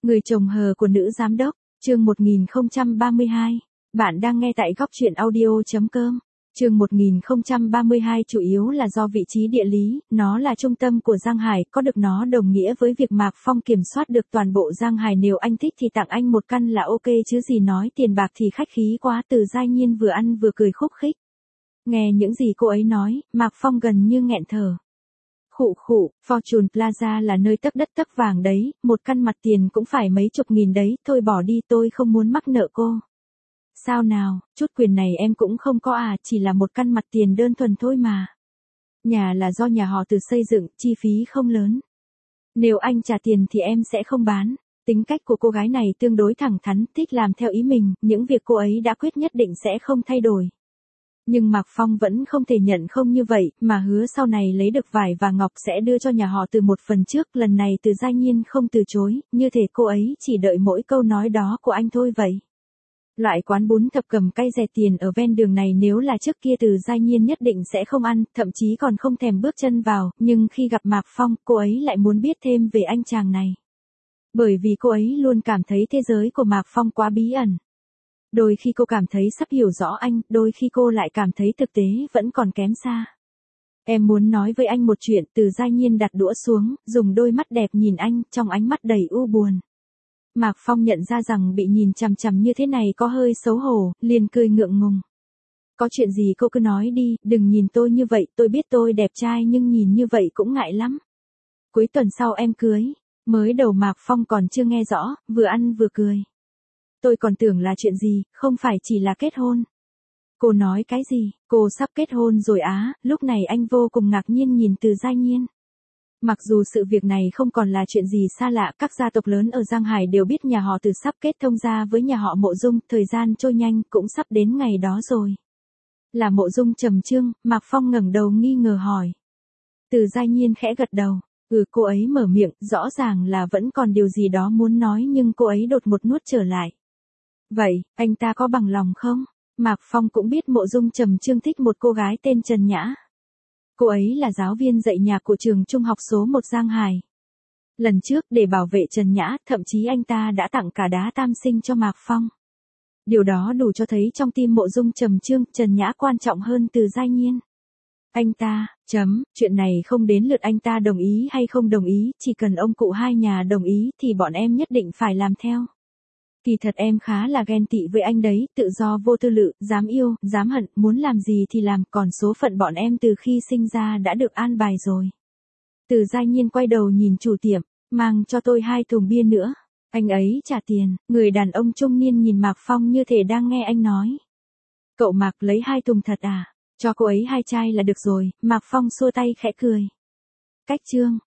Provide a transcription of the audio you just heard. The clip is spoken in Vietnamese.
Người chồng hờ của nữ giám đốc, chương 1032. Bạn đang nghe tại góc truyện audio.com. Chương 1032 chủ yếu là do vị trí địa lý, nó là trung tâm của Giang Hải, có được nó đồng nghĩa với việc Mạc Phong kiểm soát được toàn bộ Giang Hải, nếu anh thích thì tặng anh một căn là ok chứ gì nói tiền bạc thì khách khí quá. Từ Giai Nhiên vừa ăn vừa cười khúc khích. Nghe những gì cô ấy nói, Mạc Phong gần như nghẹn thở. Khụ khụ, Fortune Plaza là nơi tấp đất tấp vàng đấy, một căn mặt tiền cũng phải mấy chục nghìn đấy, thôi bỏ đi, tôi không muốn mắc nợ cô. Sao nào, chút quyền này em cũng không có à, chỉ là một căn mặt tiền đơn thuần thôi mà. Nhà là do nhà họ Từ xây dựng, chi phí không lớn. Nếu anh trả tiền thì em sẽ không bán. Tính cách của cô gái này tương đối thẳng thắn, thích làm theo ý mình, những việc cô ấy đã quyết nhất định sẽ không thay đổi. Nhưng Mạc Phong vẫn không thể nhận không như vậy, mà hứa sau này lấy được vải và ngọc sẽ đưa cho nhà họ Từ một phần trước. Lần này Từ Giai Nhiên không từ chối, như thể cô ấy chỉ đợi mỗi câu nói đó của anh thôi vậy. Loại quán bún thập cẩm cay rẻ tiền ở ven đường này nếu là trước kia Từ Giai Nhiên nhất định sẽ không ăn, thậm chí còn không thèm bước chân vào, nhưng khi gặp Mạc Phong, cô ấy lại muốn biết thêm về anh chàng này. Bởi vì cô ấy luôn cảm thấy thế giới của Mạc Phong quá bí ẩn. Đôi khi cô cảm thấy sắp hiểu rõ anh, đôi khi cô lại cảm thấy thực tế vẫn còn kém xa. Em muốn nói với anh một chuyện. Từ Giai Nhiên đặt đũa xuống, dùng đôi mắt đẹp nhìn anh, trong ánh mắt đầy u buồn. Mạc Phong nhận ra rằng bị nhìn chằm chằm như thế này có hơi xấu hổ, liền cười ngượng ngùng. Có chuyện gì cô cứ nói đi, đừng nhìn tôi như vậy, tôi biết tôi đẹp trai nhưng nhìn như vậy cũng ngại lắm. Cuối tuần sau em cưới. Mới đầu Mạc Phong còn chưa nghe rõ, vừa ăn vừa cười. Tôi còn tưởng là chuyện gì, không phải chỉ là kết hôn. Cô nói cái gì, cô sắp kết hôn rồi á, lúc này anh vô cùng ngạc nhiên nhìn Từ Giai Nhiên. Mặc dù sự việc này không còn là chuyện gì xa lạ, các gia tộc lớn ở Giang Hải đều biết nhà họ Từ sắp kết thông gia với nhà họ Mộ Dung, thời gian trôi nhanh, cũng sắp đến ngày đó rồi. Là Mộ Dung trầm trương, Mạc Phong ngẩng đầu nghi ngờ hỏi. Từ Giai Nhiên khẽ gật đầu. Cô ấy mở miệng, rõ ràng là vẫn còn điều gì đó muốn nói nhưng cô ấy đột một nuốt trở lại. Vậy, anh ta có bằng lòng không? Mạc Phong cũng biết Mộ Dung trầm trương thích một cô gái tên Trần Nhã. Cô ấy là giáo viên dạy nhạc của trường trung học số 1 Giang Hải. Lần trước để bảo vệ Trần Nhã, thậm chí anh ta đã tặng cả đá tam sinh cho Mạc Phong. Điều đó đủ cho thấy trong tim Mộ Dung trầm trương, Trần Nhã quan trọng hơn Từ Giai Nhiên. Anh ta, chuyện này không đến lượt anh ta đồng ý hay không đồng ý, chỉ cần ông cụ hai nhà đồng ý thì bọn em nhất định phải làm theo. Kỳ thật em khá là ghen tị với anh đấy, tự do vô tư lự, dám yêu, dám hận, muốn làm gì thì làm, còn số phận bọn em từ khi sinh ra đã được an bài rồi. Từ Giai Nhiên quay đầu nhìn chủ tiệm, mang cho tôi 2 thùng bia nữa. Anh ấy trả tiền. Người đàn ông trung niên nhìn Mạc Phong như thể đang nghe anh nói. Cậu Mạc lấy 2 thùng thật à? Cho cô ấy 2 chai là được rồi. Mạc Phong xua tay khẽ cười. Cách chương.